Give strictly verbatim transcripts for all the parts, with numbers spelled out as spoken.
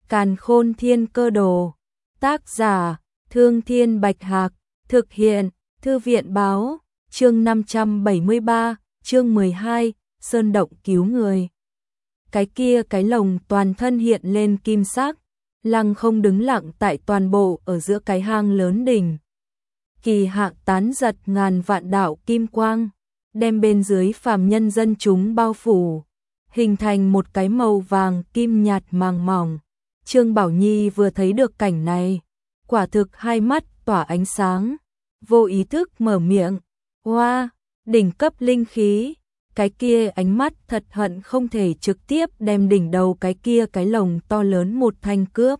Càn Khôn Thiên Cơ Đồ. Tác giả: Thương Thiên Bạch Hạc. Thực hiện: Thư viện Báo. Chương năm trăm bảy mươi ba, chương mười hai, Sơn Động Cứu Người. Cái kia cái lồng toàn thân hiện lên kim sắc, lăng không đứng lặng tại toàn bộ ở giữa cái hang lớn đỉnh. Kỳ hạ tán giật ngàn vạn đạo kim quang, đem bên dưới phàm nhân dân chúng bao phủ, hình thành một cái màu vàng kim nhạt màng mỏng. Trương Bảo Nhi vừa thấy được cảnh này, quả thực hai mắt tỏa ánh sáng, vô ý thức mở miệng, "Oa, đỉnh cấp linh khí." Cái kia ánh mắt thật hận không thể trực tiếp đem đỉnh đầu cái kia cái lồng to lớn một thanh cướp.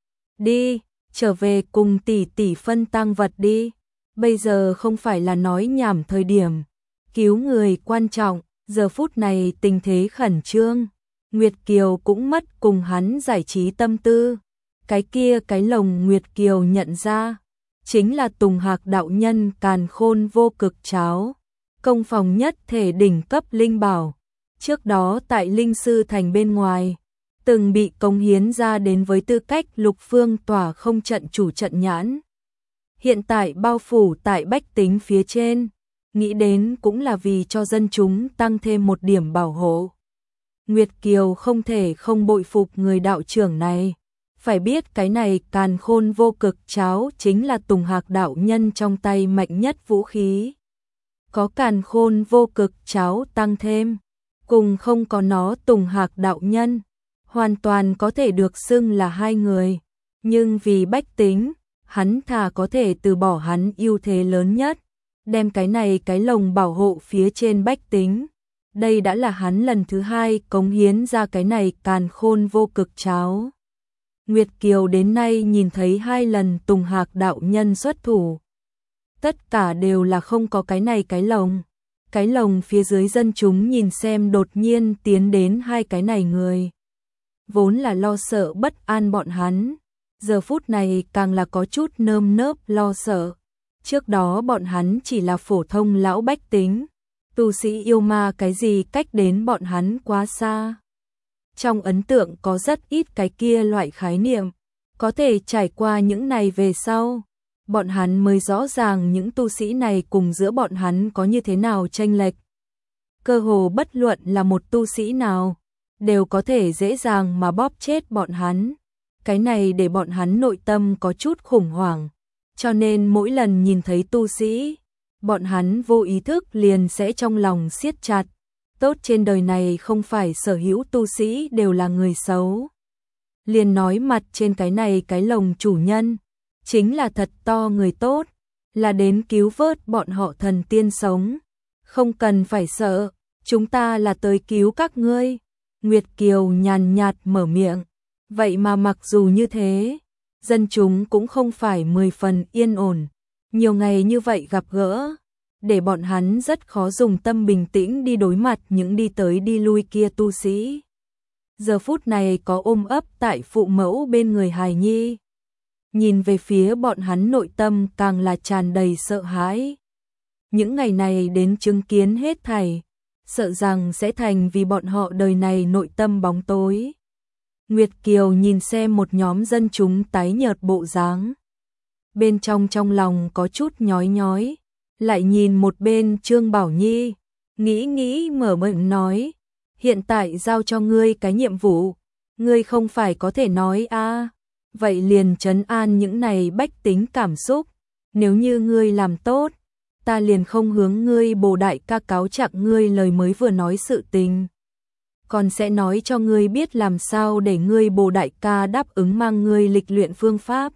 "Đi, trở về cùng tỷ tỷ phân tang vật đi. Bây giờ không phải là nói nhảm thời điểm. Cứu người quan trọng, giờ phút này tình thế khẩn trương." Nguyệt Kiều cũng mất cùng hắn giải trí tâm tư. Cái kia cái lồng Nguyệt Kiều nhận ra, chính là Tùng Hạc đạo nhân Càn Khôn vô cực cháo, công phòng nhất thể đỉnh cấp linh bảo. Trước đó tại Linh Sư Thành bên ngoài, từng bị cống hiến ra đến với tư cách lục phương tỏa không trận chủ trận nhãn. Hiện tại bao phủ tại bách tính phía trên, nghĩ đến cũng là vì cho dân chúng tăng thêm một điểm bảo hộ. Nguyệt Kiều không thể không bội phục người đạo trưởng này. Phải biết cái này Càn Khôn vô cực cháo chính là Tùng Hạc đạo nhân trong tay mạnh nhất vũ khí. Có Càn Khôn vô cực cháo tăng thêm, cùng không có nó Tùng Hạc đạo nhân, hoàn toàn có thể được xưng là hai người. Nhưng vì bách tính, hắn thà có thể từ bỏ hắn ưu thế lớn nhất, đem cái này cái lồng bảo hộ phía trên bách tính. Đây đã là hắn lần thứ hai cống hiến ra cái này Càn Khôn vô cực cháo. Nguyệt Kiều đến nay nhìn thấy hai lần Tùng Hạc đạo nhân xuất thủ. Tất cả đều là không có cái này cái lồng. Cái lồng phía dưới dân chúng nhìn xem đột nhiên tiến đến hai cái này người. Vốn là lo sợ bất an bọn hắn, giờ phút này càng là có chút nơm nớp lo sợ. Trước đó bọn hắn chỉ là phổ thông lão bách tính, tu sĩ yêu ma cái gì cách đến bọn hắn quá xa. Trong ấn tượng có rất ít cái kia loại khái niệm, có thể trải qua những này về sau, bọn hắn mới rõ ràng những tu sĩ này cùng giữa bọn hắn có như thế nào chênh lệch. Cơ hồ bất luận là một tu sĩ nào, đều có thể dễ dàng mà bóp chết bọn hắn. Cái này để bọn hắn nội tâm có chút khủng hoảng, cho nên mỗi lần nhìn thấy tu sĩ, bọn hắn vô ý thức liền sẽ trong lòng siết chặt. Tốt trên đời này không phải sở hữu tu sĩ đều là người xấu. Liền nói mặt trên cái này cái lồng chủ nhân, chính là thật to người tốt, là đến cứu vớt bọn họ thần tiên sống. Không cần phải sợ, chúng ta là tới cứu các ngươi. Nguyệt Kiều nhàn nhạt mở miệng. Vậy mà mặc dù như thế, dân chúng cũng không phải mười phần yên ổn. Nhiều ngày như vậy gặp gỡ, để bọn hắn rất khó dùng tâm bình tĩnh đi đối mặt những đi tới đi lui kia tu sĩ. Giờ phút này có ôm ấp tại phụ mẫu bên người hài nhi. Nhìn về phía bọn hắn nội tâm càng là tràn đầy sợ hãi. Những ngày này đến chứng kiến hết thảy, sợ rằng sẽ thành vì bọn họ đời này nội tâm bóng tối. Nguyệt Kiều nhìn xem một nhóm dân chúng tái nhợt bộ dáng, bên trong trong lòng có chút nhói nhói. Lại nhìn một bên Trương Bảo Nhi, nghĩ nghĩ mở miệng nói, hiện tại giao cho ngươi cái nhiệm vụ, ngươi không phải có thể nói a à, vậy liền trấn an những này bách tính cảm xúc, nếu như ngươi làm tốt, ta liền không hướng ngươi Bồ Đại ca cáo trạng ngươi lời mới vừa nói sự tình. Còn sẽ nói cho ngươi biết làm sao để ngươi Bồ Đại ca đáp ứng mang ngươi lịch luyện phương pháp.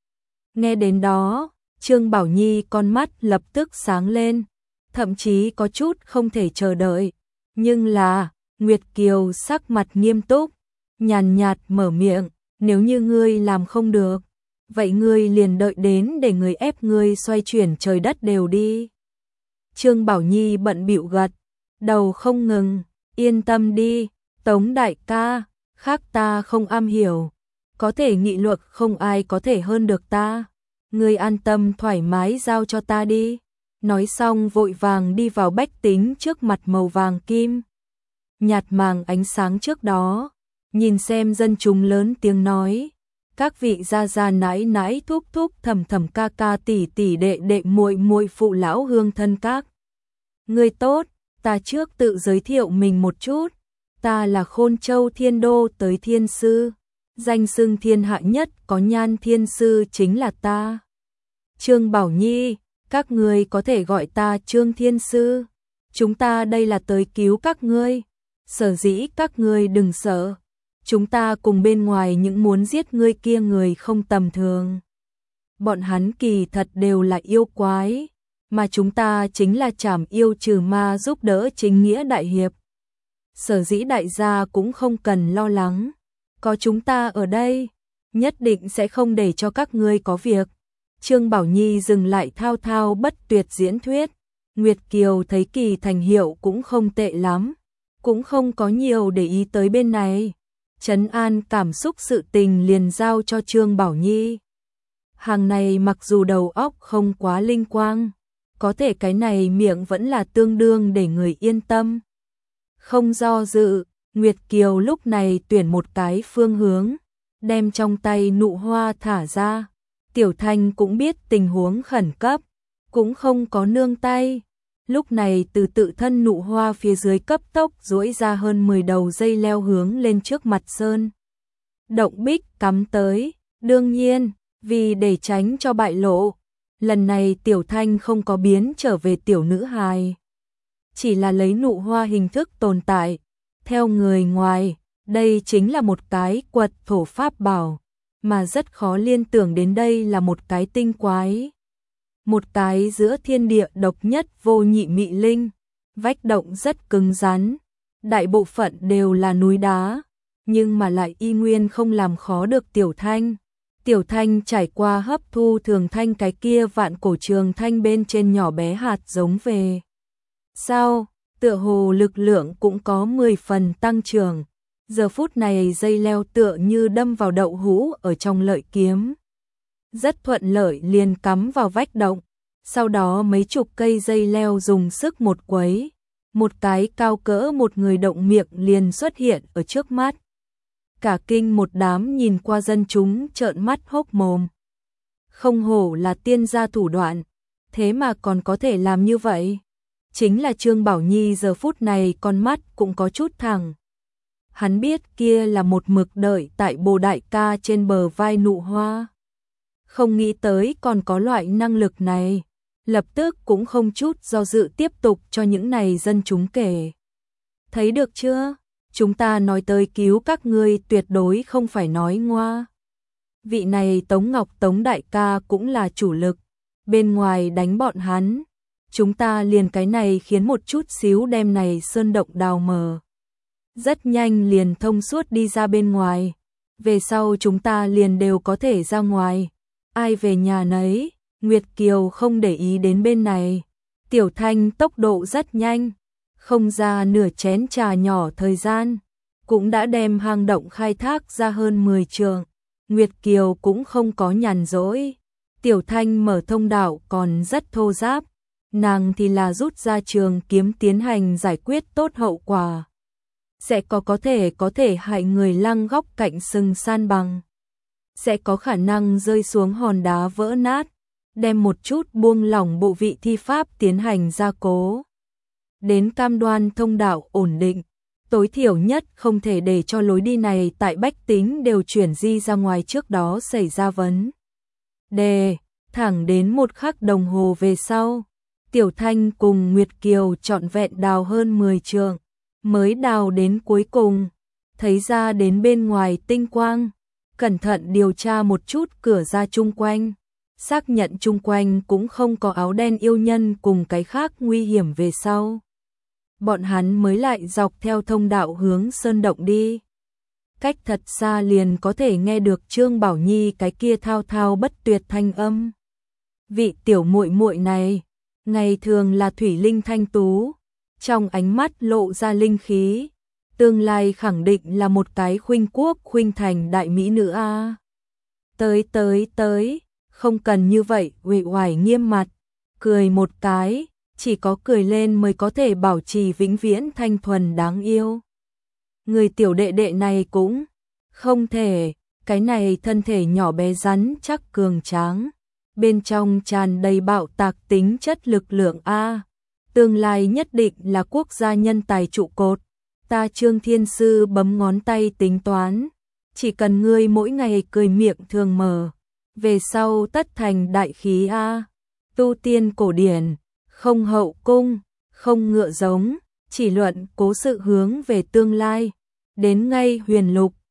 Nghe đến đó, Trương Bảo Nhi con mắt lập tức sáng lên, thậm chí có chút không thể chờ đợi. Nhưng là, Nguyệt Kiều sắc mặt nghiêm túc, nhàn nhạt mở miệng, nếu như ngươi làm không được, vậy ngươi liền đợi đến để người ép ngươi xoay chuyển trời đất đều đi. Trương Bảo Nhi bận bịu gật, đầu không ngừng, yên tâm đi, Tống đại ca, khác ta không am hiểu, có thể nghị luận không ai có thể hơn được ta. Ngươi an tâm thoải mái giao cho ta đi. Nói xong vội vàng đi vào bách tính trước mặt màu vàng kim nhạt màng ánh sáng trước đó, Nhìn xem dân chúng lớn tiếng nói, các vị gia gia nãi nãi thúc thúc thầm thầm ca ca tỷ tỷ đệ đệ muội muội phụ lão hương thân các. Người tốt, ta trước tự giới thiệu mình một chút, ta là Khôn Châu Thiên Đô tới Thiên Sư, danh xưng thiên hạ nhất có nhan Thiên Sư chính là ta. Trương Bảo Nhi, các ngươi có thể gọi ta Trương Thiên Sư, chúng ta đây là tới cứu các ngươi, sở dĩ các ngươi đừng sợ. Chúng ta cùng bên ngoài những muốn giết ngươi kia người không tầm thường. Bọn hắn kỳ thật đều là yêu quái, mà chúng ta chính là trảm yêu trừ ma giúp đỡ chính nghĩa đại hiệp. Sở dĩ đại gia cũng không cần lo lắng, có chúng ta ở đây, nhất định sẽ không để cho các ngươi có việc. Trương Bảo Nhi dừng lại thao thao bất tuyệt diễn thuyết, Nguyệt Kiều thấy kỳ thành hiệu cũng không tệ lắm, cũng không có nhiều để ý tới bên này. Trấn an cảm xúc sự tình liền giao cho Trương Bảo Nhi. Hàng này mặc dù đầu óc không quá linh quang, có thể cái này miệng vẫn là tương đương để người yên tâm. Không do dự, Nguyệt Kiều lúc này tuyển một cái phương hướng, đem trong tay nụ hoa thả ra. Tiểu Thanh cũng biết tình huống khẩn cấp, cũng không có nương tay. Lúc này từ tự thân nụ hoa phía dưới cấp tốc duỗi ra hơn mười đầu dây leo hướng lên trước mặt sơn động bích cắm tới. Đương nhiên, vì để tránh cho bại lộ, lần này Tiểu Thanh không có biến trở về tiểu nữ hài, chỉ là lấy nụ hoa hình thức tồn tại. Theo người ngoài, đây chính là một cái quật thổ pháp bảo, mà rất khó liên tưởng đến đây là một cái tinh quái. Một cái giữa thiên địa độc nhất vô nhị mị linh, vách động rất cứng rắn, đại bộ phận đều là núi đá, nhưng mà lại y nguyên không làm khó được Tiểu Thanh. Tiểu Thanh trải qua hấp thu thường thanh cái kia vạn cổ trường thanh bên trên nhỏ bé hạt giống về. Sau, tựa hồ lực lượng cũng có mười phần tăng trưởng, giờ phút này dây leo tựa như đâm vào đậu hũ ở trong lợi kiếm. Rất thuận lợi liền cắm vào vách động, sau đó mấy chục cây dây leo dùng sức một quấy, một cái cao cỡ một người động miệng liền xuất hiện ở trước mắt. Cả kinh một đám nhìn qua dân chúng trợn mắt hốc mồm. Không hổ là tiên gia thủ đoạn, thế mà còn có thể làm như vậy. Chính là Trương Bảo Nhi giờ phút này con mắt cũng có chút thẳng. Hắn biết kia là một mực đợi tại Bồ Đại Ca trên bờ vai nụ hoa. Không nghĩ tới còn có loại năng lực này, lập tức cũng không chút do dự tiếp tục cho những này dân chúng kể. Thấy được chưa? Chúng ta nói tới cứu các ngươi tuyệt đối không phải nói ngoa. Vị này Tống Ngọc Tống Đại Ca cũng là chủ lực, bên ngoài đánh bọn hắn. Chúng ta liền cái này khiến một chút xíu đem này sơn động đào mờ. Rất nhanh liền thông suốt đi ra bên ngoài. Về sau chúng ta liền đều có thể ra ngoài. Ai về nhà nấy, Nguyệt Kiều không để ý đến bên này. Tiểu Thanh tốc độ rất nhanh, không ra nửa chén trà nhỏ thời gian, cũng đã đem hang động khai thác ra hơn mười trượng. Nguyệt Kiều cũng không có nhàn rỗi. Tiểu Thanh mở thông đạo còn rất thô ráp, nàng thì là rút ra trường kiếm tiến hành giải quyết tốt hậu quả. Sẽ có có thể có thể hại người lăng góc cạnh sừng san bằng. Sẽ có khả năng rơi xuống hòn đá vỡ nát, đem một chút buông lỏng bộ vị thi pháp tiến hành gia cố. Đến cam đoan thông đạo ổn định, tối thiểu nhất không thể để cho lối đi này tại bách tính đều chuyển di ra ngoài trước đó xảy ra vấn đề. Thẳng đến một khắc đồng hồ về sau, Tiểu Thanh cùng Nguyệt Kiều trọn vẹn đào hơn mười trượng, mới đào đến cuối cùng, thấy ra đến bên ngoài tinh quang, cẩn thận điều tra một chút cửa ra chung quanh, xác nhận chung quanh cũng không có áo đen yêu nhân cùng cái khác nguy hiểm về sau. Bọn hắn mới lại dọc theo thông đạo hướng sơn động đi. Cách thật xa liền có thể nghe được Trương Bảo Nhi cái kia thao thao bất tuyệt thanh âm. Vị tiểu muội muội này, ngày thường là thủy linh thanh tú, trong ánh mắt lộ ra linh khí, tương lai khẳng định là một cái khuynh quốc khuynh thành đại mỹ nữ a. Tới tới tới, không cần như vậy, uể oải nghiêm mặt, cười một cái, chỉ có cười lên mới có thể bảo trì vĩnh viễn thanh thuần đáng yêu. người tiểu đệ đệ này cũng không thể, cái này thân thể nhỏ bé rắn chắc cường tráng, bên trong tràn đầy bạo tạc tính chất lực lượng a, tương lai nhất định là quốc gia nhân tài trụ cột. Ta Trương Thiên Sư bấm ngón tay tính toán, chỉ cần ngươi mỗi ngày cười miệng thường mở, về sau tất thành đại khí a. Tu tiên cổ điển, không hậu cung, không ngựa giống, chỉ luận cố sự hướng về tương lai, đến ngay huyền lục,